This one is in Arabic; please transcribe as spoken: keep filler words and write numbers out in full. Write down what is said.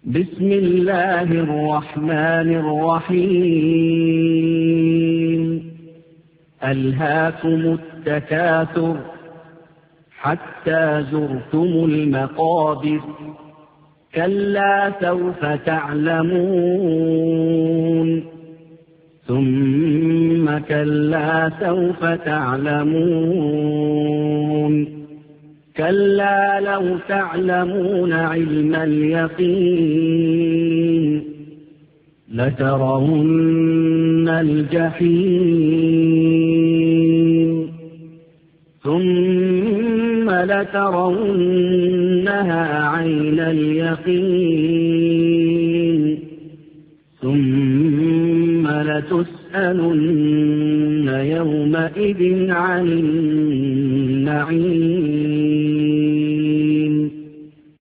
بسم الله الرحمن الرحيم ألهاكم التكاثر حتى زرتم المقابر كلا سوف تعلمون ثم كلا سوف تعلمون كلا لو تعلمون علم اليقين لترون الجحيم ثم لترونها عين اليقين ثم لتسألن يومئذ عن النعيم